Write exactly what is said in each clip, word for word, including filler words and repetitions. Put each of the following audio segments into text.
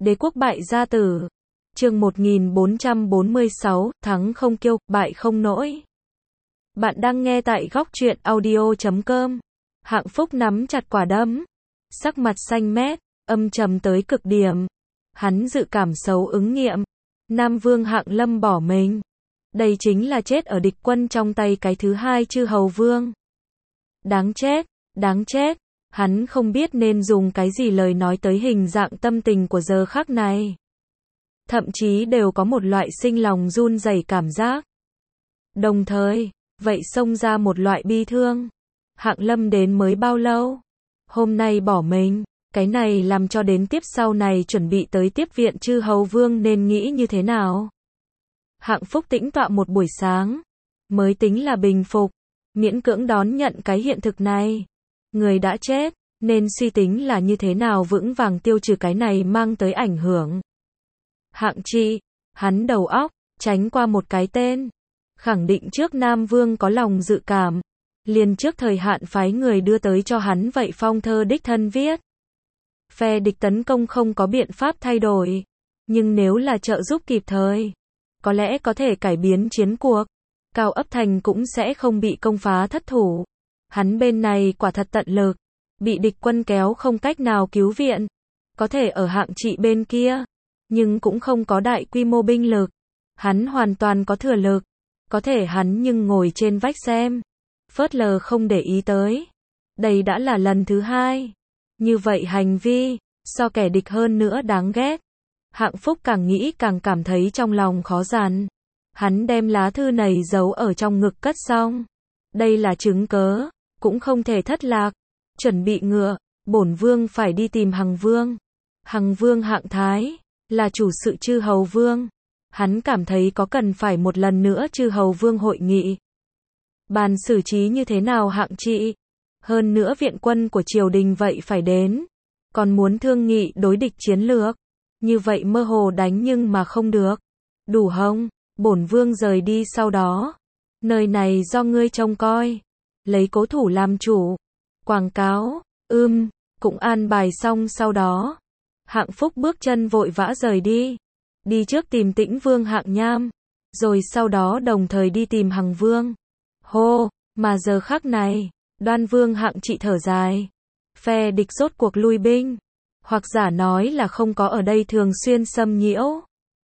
Đế quốc bại gia tử. Chương một nghìn bốn trăm bốn mươi sáu, thắng không kiêu, bại không nỗi. Bạn đang nghe tại góc truyện audio chấm com. Hạng Phúc nắm chặt quả đấm, sắc mặt xanh mét, âm trầm tới cực điểm. Hắn dự cảm xấu ứng nghiệm. Nam Vương Hạng Lâm bỏ mình. Đây chính là chết ở địch quân trong tay cái thứ hai chư hầu vương. Đáng chết, đáng chết. Hắn không biết nên dùng cái gì lời nói tới hình dạng tâm tình của giờ khắc này. Thậm chí đều có một loại sinh lòng run rẩy cảm giác. Đồng thời, vậy xông ra một loại bi thương. Hạng Lâm đến mới bao lâu? Hôm nay bỏ mình, cái này làm cho đến tiếp sau này chuẩn bị tới tiếp viện chư hầu vương nên nghĩ như thế nào? Hạng Phúc tĩnh tọa một buổi sáng, mới tính là bình phục, miễn cưỡng đón nhận cái hiện thực này. Người đã chết, nên suy tính là như thế nào vững vàng tiêu trừ cái này mang tới ảnh hưởng. Hạng Trị, hắn đầu óc, tránh qua một cái tên. Khẳng định trước Nam Vương có lòng dự cảm. Liền trước thời hạn phái người đưa tới cho hắn vậy phong thơ đích thân viết. Phe địch tấn công không có biện pháp thay đổi. Nhưng nếu là trợ giúp kịp thời, có lẽ có thể cải biến chiến cuộc. Cao Ấp Thành cũng sẽ không bị công phá thất thủ. Hắn bên này quả thật tận lực, bị địch quân kéo không cách nào cứu viện. Có thể ở Hạng Trị bên kia, nhưng cũng không có đại quy mô binh lực. Hắn hoàn toàn có thừa lực, có thể hắn nhưng ngồi trên vách xem, phớt lờ không để ý tới. Đây đã là lần thứ hai. Như vậy hành vi, so kẻ địch hơn nữa đáng ghét. Hạng Phúc càng nghĩ càng cảm thấy trong lòng khó dằn. Hắn đem lá thư này giấu ở trong ngực cất xong. Đây là chứng cớ, cũng không thể thất lạc. Chuẩn bị ngựa, bổn vương phải đi tìm Hằng Vương. Hằng Vương Hạng Thái, là chủ sự chư hầu vương. Hắn cảm thấy có cần phải một lần nữa chư hầu vương hội nghị. Bàn xử trí như thế nào Hạng Trị. Hơn nữa viện quân của triều đình vậy phải đến. Còn muốn thương nghị đối địch chiến lược. Như vậy mơ hồ đánh nhưng mà không được. Đủ hông, bổn vương rời đi sau đó. Nơi này do ngươi trông coi. Lấy cố thủ làm chủ. Quảng cáo, ưm, cũng an bài xong sau đó. Hạng Phúc bước chân vội vã rời đi. Đi trước tìm Tĩnh Vương Hạng Nham. Rồi sau đó đồng thời đi tìm Hằng Vương. Hô, mà giờ khắc này, Đoan Vương Hạng Trị thở dài. Phe địch rốt cuộc lui binh. Hoặc giả nói là không có ở đây thường xuyên xâm nhiễu.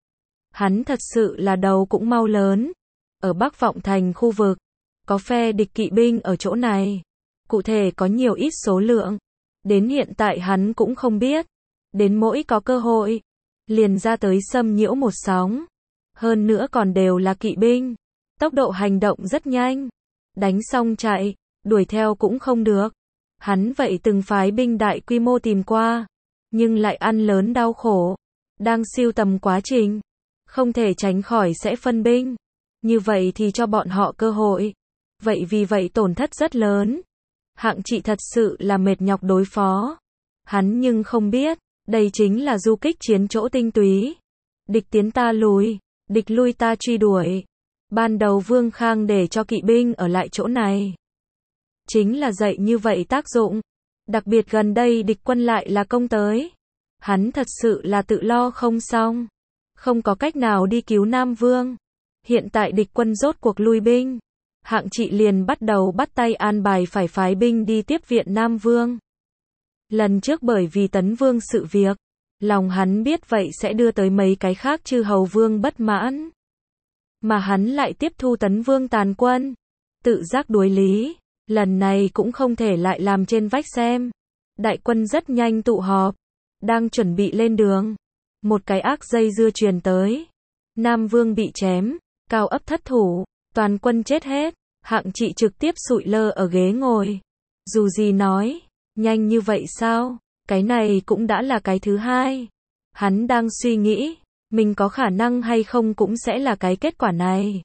Hắn thật sự là đầu cũng mau lớn. Ở Bắc Vọng Thành khu vực, có phe địch kỵ binh ở chỗ này. Cụ thể có nhiều ít số lượng. Đến hiện tại hắn cũng không biết. Đến mỗi có cơ hội, liền ra tới xâm nhiễu một sóng. Hơn nữa còn đều là kỵ binh. Tốc độ hành động rất nhanh. Đánh xong chạy, đuổi theo cũng không được. Hắn vậy từng phái binh đại quy mô tìm qua. Nhưng lại ăn lớn đau khổ. Đang siêu tầm quá trình. Không thể tránh khỏi sẽ phân binh. Như vậy thì cho bọn họ cơ hội. Vậy vì vậy tổn thất rất lớn. Hạng Trị thật sự là mệt nhọc đối phó. Hắn nhưng không biết, đây chính là du kích chiến chỗ tinh túy. Địch tiến ta lùi, địch lui ta truy đuổi. Ban đầu Vương Khang để cho kỵ binh ở lại chỗ này. Chính là dạy như vậy tác dụng. Đặc biệt gần đây địch quân lại là công tới. Hắn thật sự là tự lo không xong. Không có cách nào đi cứu Nam Vương. Hiện tại địch quân rốt cuộc lui binh. Hạng Trị liền bắt đầu bắt tay an bài phải phái binh đi tiếp viện Nam Vương. Lần trước bởi vì Tấn Vương sự việc, lòng hắn biết vậy sẽ đưa tới mấy cái khác chư hầu vương bất mãn. Mà hắn lại tiếp thu Tấn Vương tàn quân. Tự giác đối lý, lần này cũng không thể lại làm trên vách xem. Đại quân rất nhanh tụ họp, đang chuẩn bị lên đường. Một cái ác dây dưa truyền tới. Nam Vương bị chém, Cao Ấp thất thủ, toàn quân chết hết. Hạng Trị trực tiếp sụi lơ ở ghế ngồi. Dù gì nói, nhanh như vậy sao? Cái này cũng đã là cái thứ hai. Hắn đang suy nghĩ, mình có khả năng hay không cũng sẽ là cái kết quả này.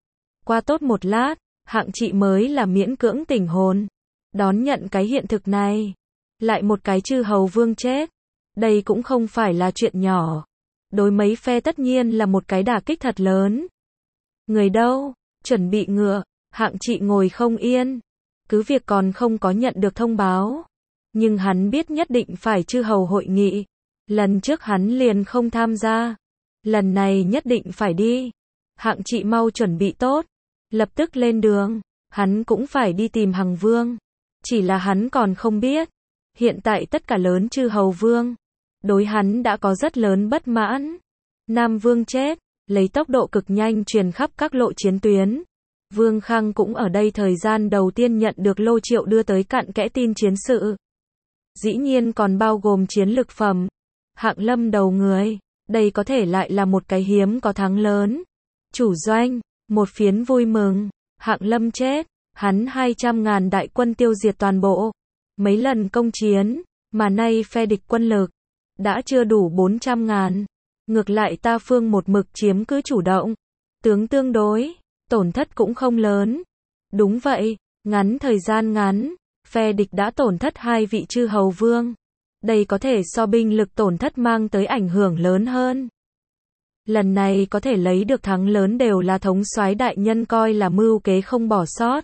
Qua tốt một lát, Hạng Trị mới là miễn cưỡng tỉnh hồn. Đón nhận cái hiện thực này. Lại một cái chư hầu vương chết. Đây cũng không phải là chuyện nhỏ. Đối mấy phe tất nhiên là một cái đả kích thật lớn. Người đâu? Chuẩn bị ngựa. Hạng Trị ngồi không yên. Cứ việc còn không có nhận được thông báo. Nhưng hắn biết nhất định phải chư hầu hội nghị. Lần trước hắn liền không tham gia. Lần này nhất định phải đi. Hạng Trị mau chuẩn bị tốt. Lập tức lên đường. Hắn cũng phải đi tìm Hằng Vương. Chỉ là hắn còn không biết. Hiện tại tất cả lớn chư hầu vương. Đối hắn đã có rất lớn bất mãn. Nam Vương chết. Lấy tốc độ cực nhanh truyền khắp các lộ chiến tuyến. Vương Khang cũng ở đây thời gian đầu tiên nhận được Lô Triệu đưa tới cặn kẽ tin chiến sự. Dĩ nhiên còn bao gồm chiến lực phẩm. Hạng Lâm đầu người. Đây có thể lại là một cái hiếm có thắng lớn. Chủ doanh. Một phiến vui mừng. Hạng Lâm chết. Hắn hai trăm ngàn đại quân tiêu diệt toàn bộ. Mấy lần công chiến. Mà nay phe địch quân lực. Đã chưa đủ bốn trăm ngàn. Ngược lại ta phương một mực chiếm cứ chủ động. Tướng tương đối. Tổn thất cũng không lớn. Đúng vậy. Ngắn thời gian ngắn. Phe địch đã tổn thất hai vị chư hầu vương. Đây có thể so binh lực tổn thất mang tới ảnh hưởng lớn hơn. Lần này có thể lấy được thắng lớn đều là thống soái đại nhân coi là mưu kế không bỏ sót.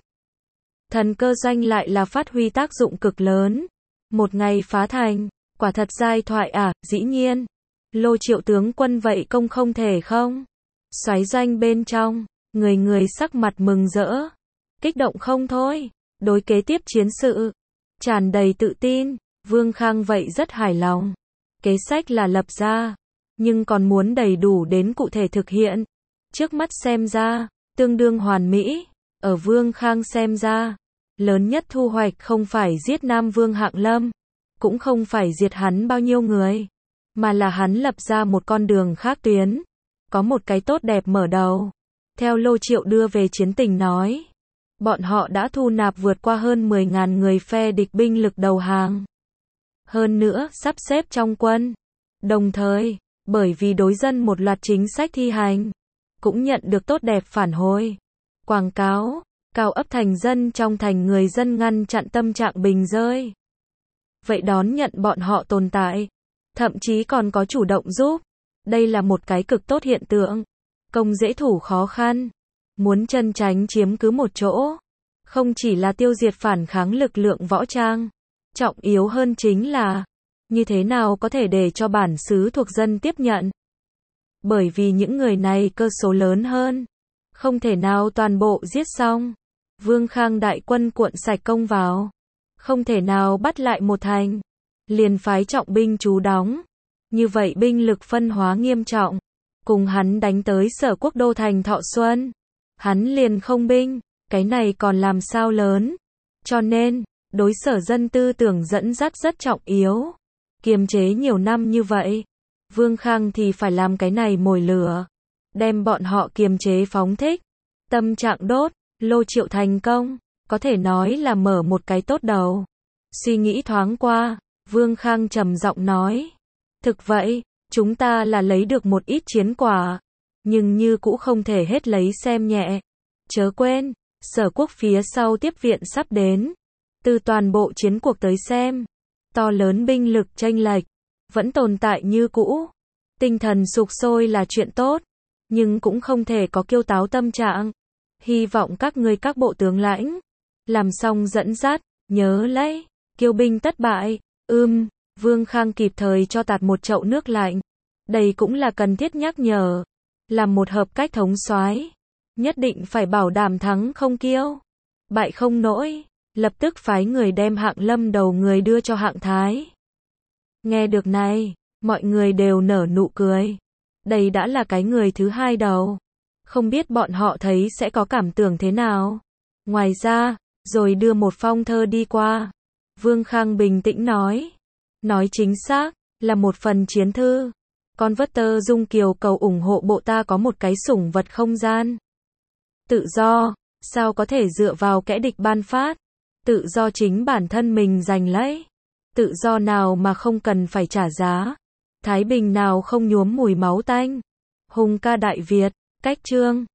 Thần cơ doanh lại là phát huy tác dụng cực lớn. Một ngày phá thành, quả thật giai thoại à, dĩ nhiên. Lô Triệu tướng quân vậy công không thể không. Soái doanh bên trong, người người sắc mặt mừng rỡ. Kích động không thôi, đối kế tiếp chiến sự. Tràn đầy tự tin, Vương Khang vậy rất hài lòng. Kế sách là lập ra, nhưng còn muốn đầy đủ đến cụ thể thực hiện. Trước mắt xem ra, tương đương hoàn mỹ. Ở Vương Khang xem ra, lớn nhất thu hoạch không phải giết Nam Vương Hạng Lâm, cũng không phải diệt hắn bao nhiêu người, mà là hắn lập ra một con đường khác tuyến, có một cái tốt đẹp mở đầu. Theo Lô Triệu đưa về chiến tình nói, bọn họ đã thu nạp vượt qua hơn mười ngàn người phe địch binh lực đầu hàng. Hơn nữa, sắp xếp trong quân. Đồng thời, bởi vì đối dân một loạt chính sách thi hành, cũng nhận được tốt đẹp phản hồi. Quảng cáo, cao ấp thành dân trong thành người dân ngăn chặn tâm trạng bình rơi. Vậy đón nhận bọn họ tồn tại, thậm chí còn có chủ động giúp. Đây là một cái cực tốt hiện tượng. Công dễ thủ khó khăn. Muốn chân tránh chiếm cứ một chỗ, không chỉ là tiêu diệt phản kháng lực lượng võ trang, trọng yếu hơn chính là như thế nào có thể để cho bản xứ thuộc dân tiếp nhận. Bởi vì những người này cơ số lớn hơn, không thể nào toàn bộ giết xong. Vương Khang đại quân cuộn sạch công vào, không thể nào bắt lại một thành, liền phái trọng binh trú đóng. Như vậy binh lực phân hóa nghiêm trọng, cùng hắn đánh tới Sở Quốc đô thành Thọ Xuân, hắn liền không binh, cái này còn làm sao lớn. Cho nên, đối Sở dân tư tưởng dẫn dắt rất trọng yếu. Kiềm chế nhiều năm như vậy, Vương Khang thì phải làm cái này mồi lửa, đem bọn họ kiềm chế phóng thích, tâm trạng đốt. Lô Triệu thành công, có thể nói là mở một cái tốt đầu. Suy nghĩ thoáng qua, Vương Khang trầm giọng nói, thực vậy, chúng ta là lấy được một ít chiến quả, nhưng như cũ không thể hết lấy xem nhẹ. Chớ quên, Sở Quốc phía sau tiếp viện sắp đến. Từ toàn bộ chiến cuộc tới xem, to lớn binh lực chênh lệch vẫn tồn tại như cũ. Tinh thần sục sôi là chuyện tốt, nhưng cũng không thể có kiêu táo tâm trạng. Hy vọng các ngươi các bộ tướng lãnh làm xong dẫn dắt, nhớ lấy, kiêu binh tất bại. Ưm, Vương Khang kịp thời cho tạt một chậu nước lạnh. Đây cũng là cần thiết nhắc nhở. Làm một hợp cách thống soái, nhất định phải bảo đảm thắng không kiêu, bại không nỗi. Lập tức phái người đem Hạng Lâm đầu người đưa cho Hạng Thái. Nghe được này, mọi người đều nở nụ cười. Đây đã là cái người thứ hai đầu. Không biết bọn họ thấy sẽ có cảm tưởng thế nào. Ngoài ra, rồi đưa một phong thơ đi qua. Vương Khang bình tĩnh nói. Nói chính xác, là một phần chiến thư. Con vất tơ Dung Kiều cầu ủng hộ bộ ta có một cái sủng vật không gian. Tự do, sao có thể dựa vào kẻ địch ban phát. Tự do chính bản thân mình giành lấy. Tự do nào mà không cần phải trả giá. Thái bình nào không nhuốm mùi máu tanh. Hùng ca Đại Việt, cách chương.